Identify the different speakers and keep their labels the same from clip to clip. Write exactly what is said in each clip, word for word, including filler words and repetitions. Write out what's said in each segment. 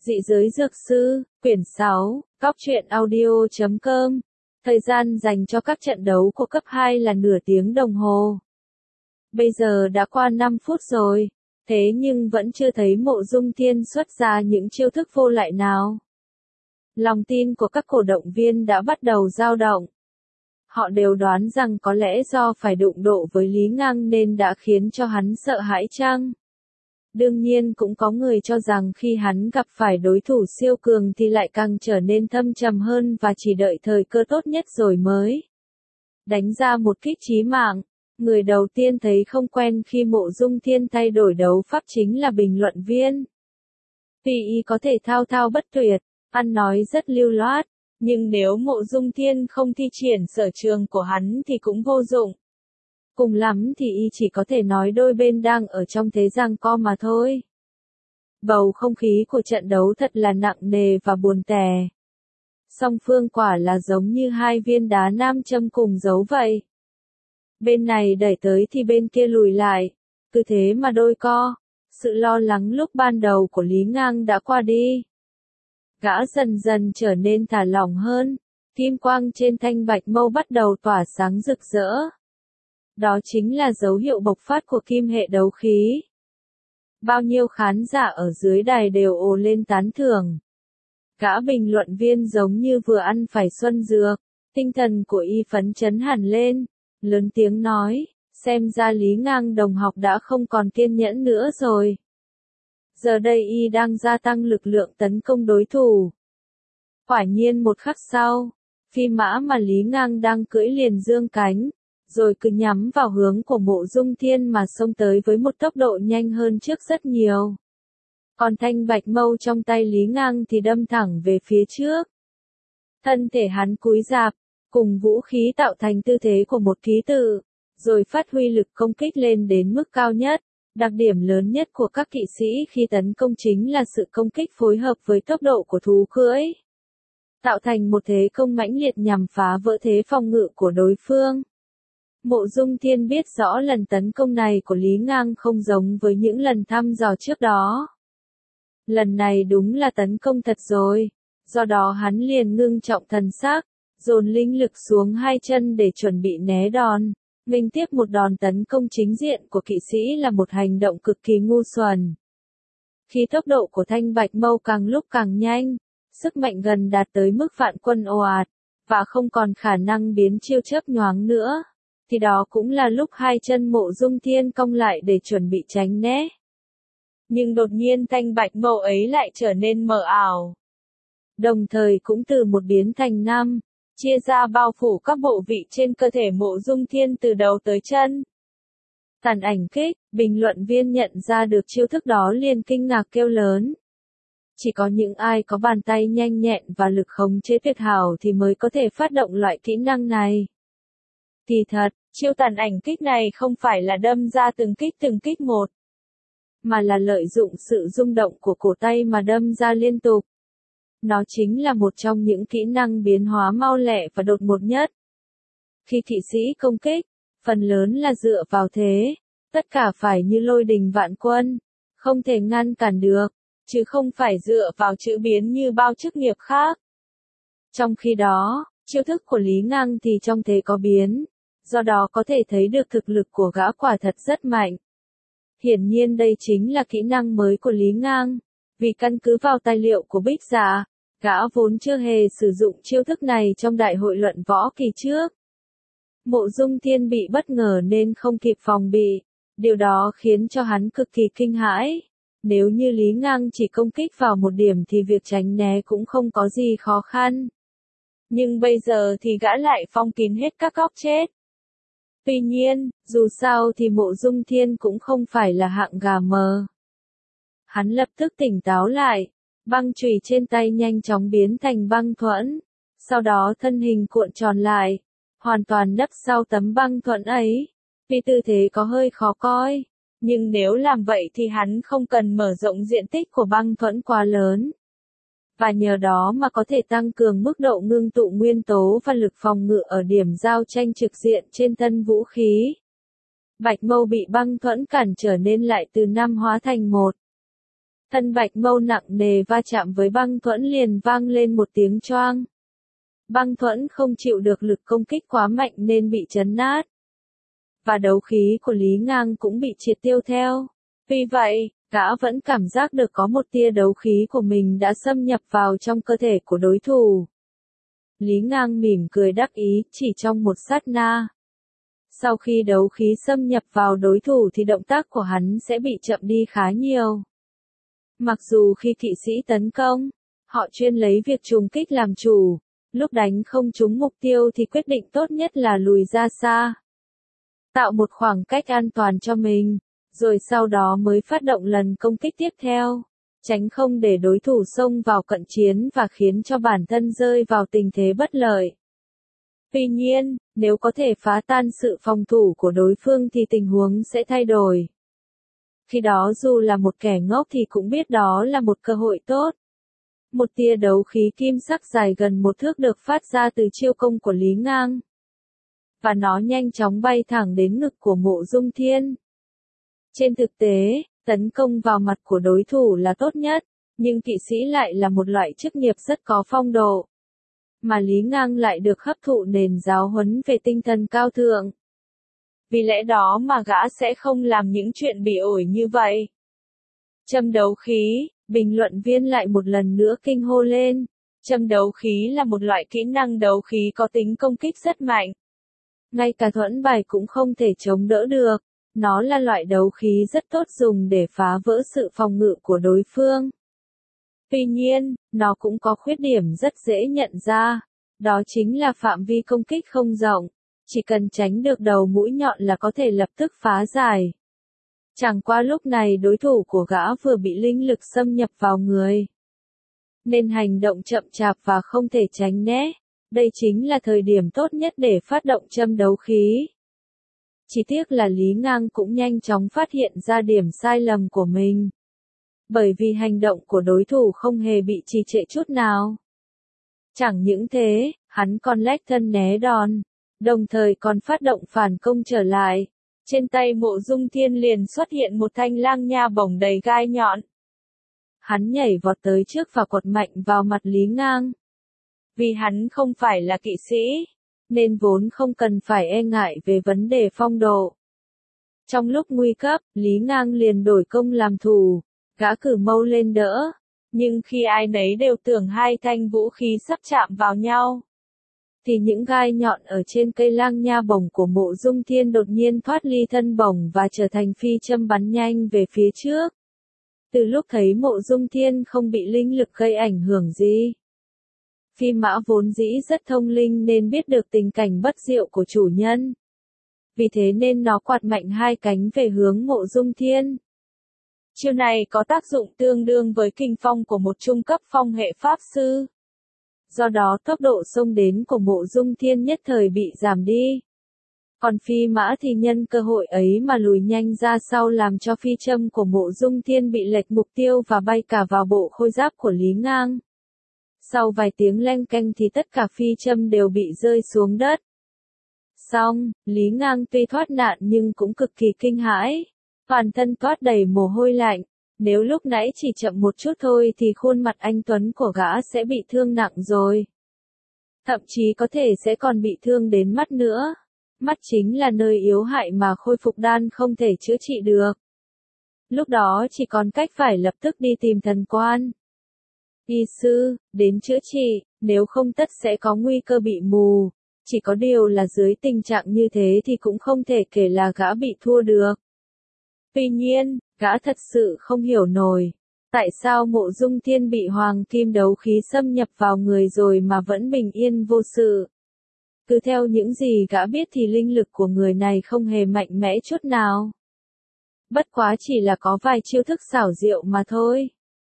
Speaker 1: Dị giới dược sư, quyển sáu, góc truyện audio chấm com. Thời gian dành cho các trận đấu của cấp hai là nửa tiếng đồng hồ. Bây giờ đã qua năm phút rồi, thế nhưng vẫn chưa thấy Mộ Dung Thiên xuất ra những chiêu thức vô lại nào. Lòng tin của các cổ động viên đã bắt đầu dao động. Họ đều đoán rằng có lẽ do phải đụng độ với Lý Ngang nên đã khiến cho hắn sợ hãi chăng? Đương nhiên cũng có người cho rằng khi hắn gặp phải đối thủ siêu cường thì lại càng trở nên thâm trầm hơn và chỉ đợi thời cơ tốt nhất rồi mới đánh ra một kích chí mạng. Người đầu tiên thấy không quen khi Mộ Dung Thiên thay đổi đấu pháp chính là bình luận viên. Tuy y có thể thao thao bất tuyệt, ăn nói rất lưu loát, nhưng nếu Mộ Dung Thiên không thi triển sở trường của hắn thì cũng vô dụng. Cùng lắm thì y chỉ có thể nói đôi bên đang ở trong thế giằng co mà thôi. Bầu không khí của trận đấu thật là nặng nề và buồn tẻ. Song phương quả là giống như hai viên đá nam châm cùng dấu vậy. Bên này đẩy tới thì bên kia lùi lại, cứ thế mà đôi co. Sự lo lắng lúc ban đầu của Lý Ngang đã qua đi. Gã dần dần trở nên thả lỏng hơn, kim quang trên thanh bạch mâu bắt đầu tỏa sáng rực rỡ. Đó chính là dấu hiệu bộc phát của kim hệ đấu khí. Bao nhiêu khán giả ở dưới đài đều ồ lên tán thưởng. Gã bình luận viên giống như vừa ăn phải xuân dược, tinh thần của y phấn chấn hẳn lên, lớn tiếng nói, xem ra Lý Ngang đồng học đã không còn kiên nhẫn nữa rồi. Giờ đây y đang gia tăng lực lượng tấn công đối thủ. Quả nhiên một khắc sau, phi mã mà Lý Ngang đang cưỡi liền dương cánh, rồi cứ nhắm vào hướng của Mộ Dung Thiên mà xông tới với một tốc độ nhanh hơn trước rất nhiều. Còn thanh bạch mâu trong tay Lý Ngang thì đâm thẳng về phía trước. Thân thể hắn cúi rạp, cùng vũ khí tạo thành tư thế của một ký tự, rồi phát huy lực công kích lên đến mức cao nhất. Đặc điểm lớn nhất của các kỵ sĩ khi tấn công chính là sự công kích phối hợp với tốc độ của thú cưỡi, tạo thành một thế công mãnh liệt nhằm phá vỡ thế phòng ngự của đối phương. Mộ Dung Thiên biết rõ lần tấn công này của Lý Ngang không giống với những lần thăm dò trước đó. Lần này đúng là tấn công thật rồi, do đó hắn liền ngưng trọng thần sắc, dồn linh lực xuống hai chân để chuẩn bị né đòn. Nghênh tiếp một đòn tấn công chính diện của kỵ sĩ là một hành động cực kỳ ngu xuẩn. Khi tốc độ của thanh bạch mâu càng lúc càng nhanh, sức mạnh gần đạt tới mức vạn quân ồ ạt, và không còn khả năng biến chiêu chớp nhoáng nữa, thì đó cũng là lúc hai chân Mộ Dung Thiên cong lại để chuẩn bị tránh né. Nhưng đột nhiên thanh bạch mâu ấy lại trở nên mờ ảo. Đồng thời cũng từ một biến thành năm, chia ra bao phủ các bộ vị trên cơ thể Mộ Dung Thiên từ đầu tới chân. Tàn ảnh kích, bình luận viên nhận ra được chiêu thức đó liền kinh ngạc kêu lớn. Chỉ có những ai có bàn tay nhanh nhẹn và lực khống chế tuyệt hảo thì mới có thể phát động loại kỹ năng này. Kỳ thật, chiêu tàn ảnh kích này không phải là đâm ra từng kích từng kích một, mà là lợi dụng sự rung động của cổ tay mà đâm ra liên tục. Nó chính là một trong những kỹ năng biến hóa mau lẹ và đột ngột nhất. Khi kỵ sĩ công kích, phần lớn là dựa vào thế, tất cả phải như lôi đình vạn quân, không thể ngăn cản được, chứ không phải dựa vào chữ biến như bao chức nghiệp khác. Trong khi đó, chiêu thức của Lý Ngang thì trong thế có biến, do đó có thể thấy được thực lực của gã quả thật rất mạnh. Hiển nhiên đây chính là kỹ năng mới của Lý Ngang, vì căn cứ vào tài liệu của Bích Dạ, gã vốn chưa hề sử dụng chiêu thức này trong đại hội luận võ kỳ trước. Mộ Dung Thiên bị bất ngờ nên không kịp phòng bị, điều đó khiến cho hắn cực kỳ kinh hãi. Nếu như Lý Ngang chỉ công kích vào một điểm thì việc tránh né cũng không có gì khó khăn. Nhưng bây giờ thì gã lại phong kín hết các góc chết. Tuy nhiên, dù sao thì Mộ Dung Thiên cũng không phải là hạng gà mờ. Hắn lập tức tỉnh táo lại, băng chùy trên tay nhanh chóng biến thành băng thuẫn, sau đó thân hình cuộn tròn lại, hoàn toàn nấp sau tấm băng thuẫn ấy. Vì tư thế có hơi khó coi, nhưng nếu làm vậy thì hắn không cần mở rộng diện tích của băng thuẫn quá lớn. Và nhờ đó mà có thể tăng cường mức độ ngưng tụ nguyên tố và lực phòng ngự ở điểm giao tranh trực diện trên thân vũ khí. Bạch mâu bị băng thuẫn cản trở nên lại từ năm hóa thành một. Thân Bạch Mâu nặng nề va chạm với Băng Thuẫn liền vang lên một tiếng choang. Băng Thuẫn không chịu được lực công kích quá mạnh nên bị chấn nát. Và đấu khí của Lý Ngang cũng bị triệt tiêu theo. Vì vậy, gã vẫn cảm giác được có một tia đấu khí của mình đã xâm nhập vào trong cơ thể của đối thủ. Lý Ngang mỉm cười đắc ý, chỉ trong một sát na. Sau khi đấu khí xâm nhập vào đối thủ thì động tác của hắn sẽ bị chậm đi khá nhiều. Mặc dù khi kỵ sĩ tấn công, họ chuyên lấy việc trùng kích làm chủ, lúc đánh không trúng mục tiêu thì quyết định tốt nhất là lùi ra xa. Tạo một khoảng cách an toàn cho mình, rồi sau đó mới phát động lần công kích tiếp theo, tránh không để đối thủ xông vào cận chiến và khiến cho bản thân rơi vào tình thế bất lợi. Tuy nhiên, nếu có thể phá tan sự phòng thủ của đối phương thì tình huống sẽ thay đổi. Khi đó dù là một kẻ ngốc thì cũng biết đó là một cơ hội tốt. Một tia đấu khí kim sắc dài gần một thước được phát ra từ chiêu công của Lý Ngang. Và nó nhanh chóng bay thẳng đến ngực của Mộ Dung Thiên. Trên thực tế, tấn công vào mặt của đối thủ là tốt nhất, nhưng kỵ sĩ lại là một loại chức nghiệp rất có phong độ. Mà Lý Ngang lại được hấp thụ nền giáo huấn về tinh thần cao thượng. Vì lẽ đó mà gã sẽ không làm những chuyện bị ổi như vậy. Châm đấu khí, bình luận viên lại một lần nữa kinh hô lên. Châm đấu khí là một loại kỹ năng đấu khí có tính công kích rất mạnh. Ngay cả thuẫn bài cũng không thể chống đỡ được. Nó là loại đấu khí rất tốt dùng để phá vỡ sự phòng ngự của đối phương. Tuy nhiên, nó cũng có khuyết điểm rất dễ nhận ra. Đó chính là phạm vi công kích không rộng. Chỉ cần tránh được đầu mũi nhọn là có thể lập tức phá giải. Chẳng qua lúc này đối thủ của gã vừa bị linh lực xâm nhập vào người. Nên hành động chậm chạp và không thể tránh né. Đây chính là thời điểm tốt nhất để phát động châm đấu khí. Chỉ tiếc là Lý Ngang cũng nhanh chóng phát hiện ra điểm sai lầm của mình. Bởi vì hành động của đối thủ không hề bị trì trệ chút nào. Chẳng những thế, hắn còn lách thân né đòn, đồng thời còn phát động phản công trở lại. Trên tay Mộ Dung Thiên liền xuất hiện một thanh lang nha bổng đầy gai nhọn. Hắn nhảy vọt tới trước và quật mạnh vào mặt Lý Ngang. Vì hắn không phải là kỵ sĩ, nên vốn không cần phải e ngại về vấn đề phong độ. Trong lúc nguy cấp, Lý Ngang liền đổi công làm thủ, gã cử mâu lên đỡ, nhưng khi ai nấy đều tưởng hai thanh vũ khí sắp chạm vào nhau, thì những gai nhọn ở trên cây lang nha bổng của Mộ Dung Thiên đột nhiên thoát ly thân bổng và trở thành phi châm bắn nhanh về phía trước. Từ lúc thấy Mộ Dung Thiên không bị linh lực gây ảnh hưởng gì, Phi Mã vốn dĩ rất thông linh nên biết được tình cảnh bất diệu của chủ nhân. Vì thế nên nó quạt mạnh hai cánh về hướng Mộ Dung Thiên. Chiêu này có tác dụng tương đương với kình phong của một trung cấp phong hệ pháp sư. Do đó tốc độ xông đến của Mộ Dung Thiên nhất thời bị giảm đi. Còn Phi Mã thì nhân cơ hội ấy mà lùi nhanh ra sau làm cho phi châm của Mộ Dung Thiên bị lệch mục tiêu và bay cả vào bộ khôi giáp của Lý Ngang. Sau vài tiếng leng keng thì tất cả phi châm đều bị rơi xuống đất. Xong, Lý Ngang tuy thoát nạn nhưng cũng cực kỳ kinh hãi. Toàn thân toát đầy mồ hôi lạnh. Nếu lúc nãy chỉ chậm một chút thôi thì khuôn mặt anh Tuấn của gã sẽ bị thương nặng rồi. Thậm chí có thể sẽ còn bị thương đến mắt nữa. Mắt chính là nơi yếu hại mà khôi phục đan không thể chữa trị được. Lúc đó chỉ còn cách phải lập tức đi tìm thần quan y sư, đến chữa trị, nếu không tất sẽ có nguy cơ bị mù. Chỉ có điều là dưới tình trạng như thế thì cũng không thể kể là gã bị thua được. Tuy nhiên, gã thật sự không hiểu nổi. Tại sao Mộ Dung Thiên bị hoàng kim đấu khí xâm nhập vào người rồi mà vẫn bình yên vô sự? Cứ theo những gì gã biết thì linh lực của người này không hề mạnh mẽ chút nào. Bất quá chỉ là có vài chiêu thức xảo diệu mà thôi.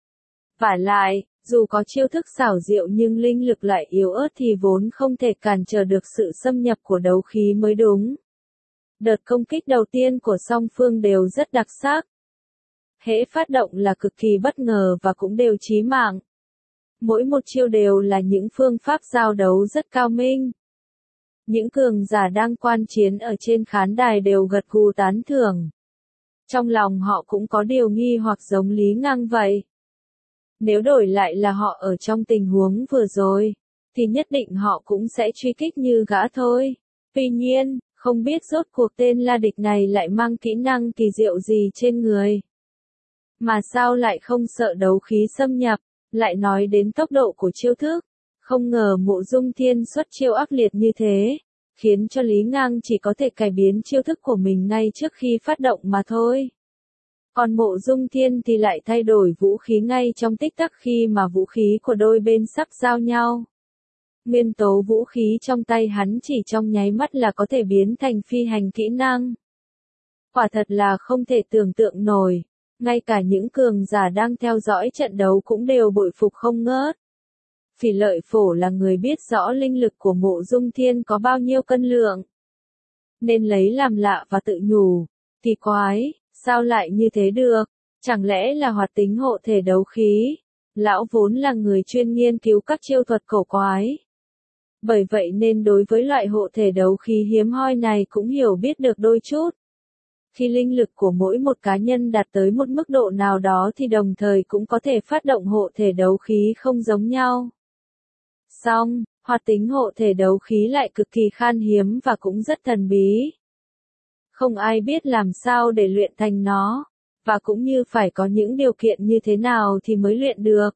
Speaker 1: Vả lại, dù có chiêu thức xảo diệu nhưng linh lực lại yếu ớt thì vốn không thể cản trở được sự xâm nhập của đấu khí mới đúng. Đợt công kích đầu tiên của song phương đều rất đặc sắc. Hễ phát động là cực kỳ bất ngờ và cũng đều chí mạng. Mỗi một chiêu đều là những phương pháp giao đấu rất cao minh. Những cường giả đang quan chiến ở trên khán đài đều gật gù tán thưởng. Trong lòng họ cũng có điều nghi hoặc giống Lý Ngang vậy. Nếu đổi lại là họ ở trong tình huống vừa rồi, thì nhất định họ cũng sẽ truy kích như gã thôi. Tuy nhiên, không biết rốt cuộc tên La Địch này lại mang kỹ năng kỳ diệu gì trên người. Mà sao lại không sợ đấu khí xâm nhập, lại nói đến tốc độ của chiêu thức. Không ngờ Mộ Dung Thiên xuất chiêu ác liệt như thế, khiến cho Lý Ngang chỉ có thể cải biến chiêu thức của mình ngay trước khi phát động mà thôi. Còn Mộ Dung Thiên thì lại thay đổi vũ khí ngay trong tích tắc khi mà vũ khí của đôi bên sắp giao nhau. Nguyên tố vũ khí trong tay hắn chỉ trong nháy mắt là có thể biến thành phi hành kỹ năng. Quả thật là không thể tưởng tượng nổi, ngay cả những cường giả đang theo dõi trận đấu cũng đều bội phục không ngớt. Phỉ Lợi Phổ là người biết rõ linh lực của Mộ Dung Thiên có bao nhiêu cân lượng, nên lấy làm lạ và tự nhủ, kỳ quái, sao lại như thế được, chẳng lẽ là hoạt tính hộ thể đấu khí, lão vốn là người chuyên nghiên cứu các chiêu thuật cổ quái. Bởi vậy nên đối với loại hộ thể đấu khí hiếm hoi này cũng hiểu biết được đôi chút. Khi linh lực của mỗi một cá nhân đạt tới một mức độ nào đó thì đồng thời cũng có thể phát động hộ thể đấu khí không giống nhau. Song, hoạt tính hộ thể đấu khí lại cực kỳ khan hiếm và cũng rất thần bí. Không ai biết làm sao để luyện thành nó, và cũng như phải có những điều kiện như thế nào thì mới luyện được.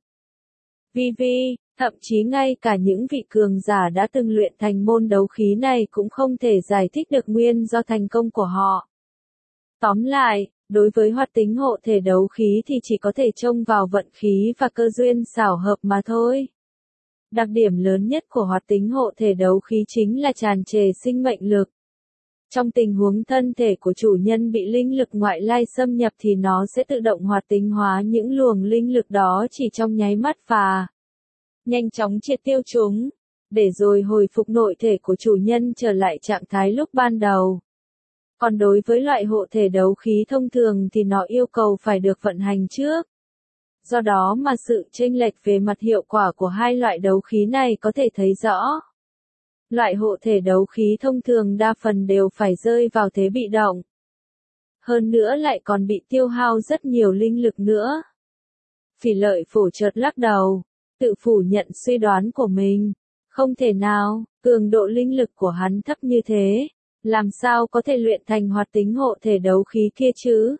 Speaker 1: Vì vì, thậm chí ngay cả những vị cường giả đã từng luyện thành môn đấu khí này cũng không thể giải thích được nguyên do thành công của họ. Tóm lại, đối với hoạt tính hộ thể đấu khí thì chỉ có thể trông vào vận khí và cơ duyên xảo hợp mà thôi. Đặc điểm lớn nhất của hoạt tính hộ thể đấu khí chính là tràn trề sinh mệnh lực. Trong tình huống thân thể của chủ nhân bị linh lực ngoại lai xâm nhập thì nó sẽ tự động hoạt tính hóa những luồng linh lực đó chỉ trong nháy mắt và nhanh chóng triệt tiêu chúng, để rồi hồi phục nội thể của chủ nhân trở lại trạng thái lúc ban đầu. Còn đối với loại hộ thể đấu khí thông thường thì nó yêu cầu phải được vận hành trước. Do đó mà sự chênh lệch về mặt hiệu quả của hai loại đấu khí này có thể thấy rõ. Loại hộ thể đấu khí thông thường đa phần đều phải rơi vào thế bị động. Hơn nữa lại còn bị tiêu hao rất nhiều linh lực nữa. Phỉ Lợi Phổ chợt lắc đầu, tự phủ nhận suy đoán của mình. Không thể nào, cường độ linh lực của hắn thấp như thế, làm sao có thể luyện thành hoạt tính hộ thể đấu khí kia chứ?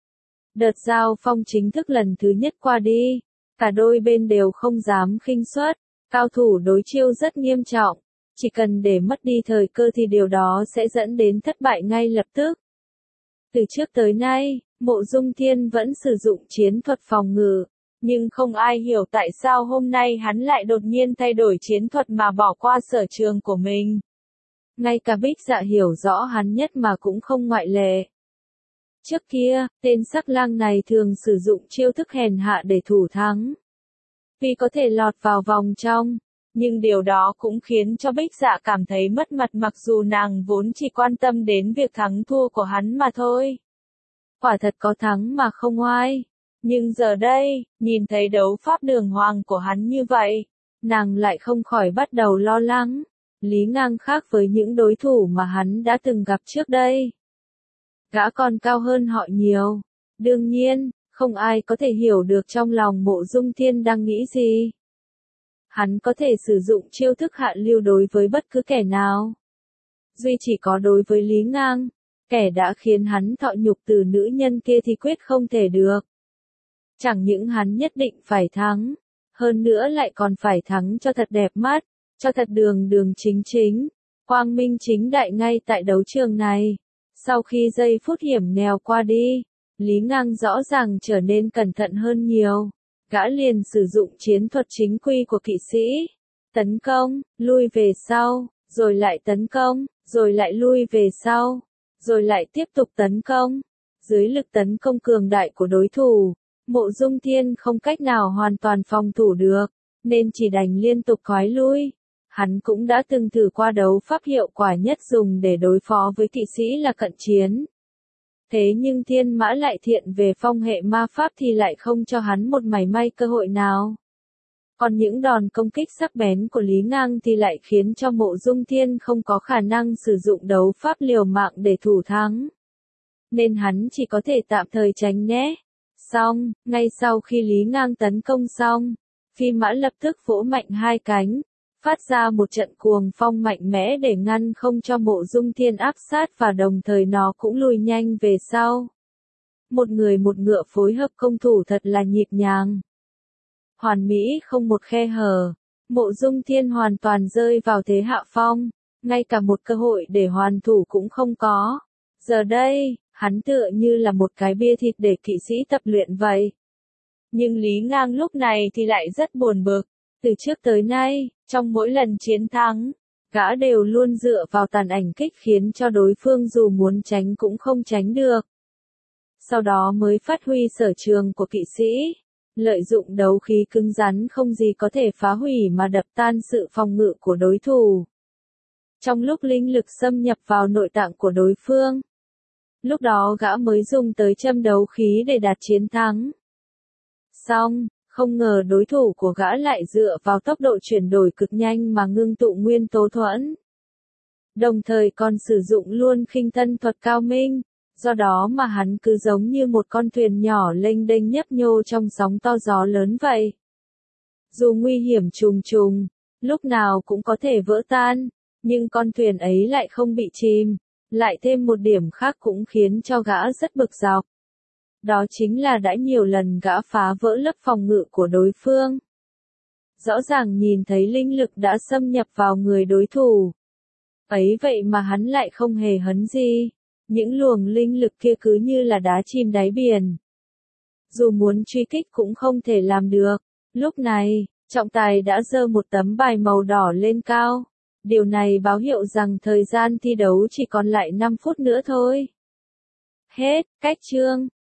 Speaker 1: Đợt giao phong chính thức lần thứ nhất qua đi, cả đôi bên đều không dám khinh suất, cao thủ đối chiêu rất nghiêm trọng, chỉ cần để mất đi thời cơ thì điều đó sẽ dẫn đến thất bại ngay lập tức. Từ trước tới nay, Mộ Dung Thiên vẫn sử dụng chiến thuật phòng ngự, nhưng không ai hiểu tại sao hôm nay hắn lại đột nhiên thay đổi chiến thuật mà bỏ qua sở trường của mình. Ngay cả Bích Dạ hiểu rõ hắn nhất mà cũng không ngoại lệ. Trước kia, tên sắc lang này thường sử dụng chiêu thức hèn hạ để thủ thắng. Vì có thể lọt vào vòng trong, nhưng điều đó cũng khiến cho Bích Dạ cảm thấy mất mặt mặc dù nàng vốn chỉ quan tâm đến việc thắng thua của hắn mà thôi. Quả thật có thắng mà không oai. Nhưng giờ đây, nhìn thấy đấu pháp đường hoàng của hắn như vậy, nàng lại không khỏi bắt đầu lo lắng. Lý Ngang khác với những đối thủ mà hắn đã từng gặp trước đây. Gã còn cao hơn họ nhiều. Đương nhiên, không ai có thể hiểu được trong lòng Mộ Dung Thiên đang nghĩ gì. Hắn có thể sử dụng chiêu thức hạ lưu đối với bất cứ kẻ nào. Duy chỉ có đối với Lý Ngang, kẻ đã khiến hắn thọ nhục từ nữ nhân kia thì quyết không thể được. Chẳng những hắn nhất định phải thắng, hơn nữa lại còn phải thắng cho thật đẹp mắt, cho thật đường đường chính chính, quang minh chính đại ngay tại đấu trường này. Sau khi giây phút hiểm nghèo qua đi, Lý Ngang rõ ràng trở nên cẩn thận hơn nhiều. Gã liền sử dụng chiến thuật chính quy của kỵ sĩ. Tấn công, lui về sau, rồi lại tấn công, rồi lại lui về sau, rồi lại tiếp tục tấn công. Dưới lực tấn công cường đại của đối thủ, Mộ Dung Thiên không cách nào hoàn toàn phòng thủ được, nên chỉ đành liên tục thoái lui. Hắn cũng đã từng thử qua đấu pháp hiệu quả nhất dùng để đối phó với kỵ sĩ là cận chiến. Thế nhưng Thiên Mã lại thiện về phong hệ ma pháp thì lại không cho hắn một mảy may cơ hội nào. Còn những đòn công kích sắc bén của Lý Ngang thì lại khiến cho Mộ Dung Thiên không có khả năng sử dụng đấu pháp liều mạng để thủ thắng. Nên hắn chỉ có thể tạm thời tránh né. Xong, ngay sau khi Lý Ngang tấn công xong, phi mã lập tức vỗ mạnh hai cánh, phát ra một trận cuồng phong mạnh mẽ để ngăn không cho Mộ Dung Thiên áp sát và đồng thời nó cũng lùi nhanh về sau. Một người một ngựa phối hợp công thủ thật là nhịp nhàng. Hoàn mỹ không một khe hở, Mộ Dung Thiên hoàn toàn rơi vào thế hạ phong, ngay cả một cơ hội để hoàn thủ cũng không có. Giờ đây, hắn tựa như là một cái bia thịt để kỵ sĩ tập luyện vậy. Nhưng Lý Ngang lúc này thì lại rất buồn bực. Từ trước tới nay, trong mỗi lần chiến thắng, gã đều luôn dựa vào tàn ảnh kích khiến cho đối phương dù muốn tránh cũng không tránh được. Sau đó mới phát huy sở trường của kỵ sĩ, lợi dụng đấu khí cứng rắn không gì có thể phá hủy mà đập tan sự phòng ngự của đối thủ. Trong lúc linh lực xâm nhập vào nội tạng của đối phương, lúc đó gã mới dùng tới châm đấu khí để đạt chiến thắng. Xong, không ngờ đối thủ của gã lại dựa vào tốc độ chuyển đổi cực nhanh mà ngưng tụ nguyên tố thuẫn. Đồng thời còn sử dụng luôn khinh thân thuật cao minh, do đó mà hắn cứ giống như một con thuyền nhỏ lênh đênh nhấp nhô trong sóng to gió lớn vậy. Dù nguy hiểm trùng trùng, lúc nào cũng có thể vỡ tan, nhưng con thuyền ấy lại không bị chìm. Lại thêm một điểm khác cũng khiến cho gã rất bực dọc. Đó chính là đã nhiều lần gã phá vỡ lớp phòng ngự của đối phương. Rõ ràng nhìn thấy linh lực đã xâm nhập vào người đối thủ. Ấy vậy mà hắn lại không hề hấn gì. Những luồng linh lực kia cứ như là đá chìm đáy biển. Dù muốn truy kích cũng không thể làm được. Lúc này, trọng tài đã giơ một tấm bài màu đỏ lên cao. Điều này báo hiệu rằng thời gian thi đấu chỉ còn lại năm phút nữa thôi. Hết, cách chương.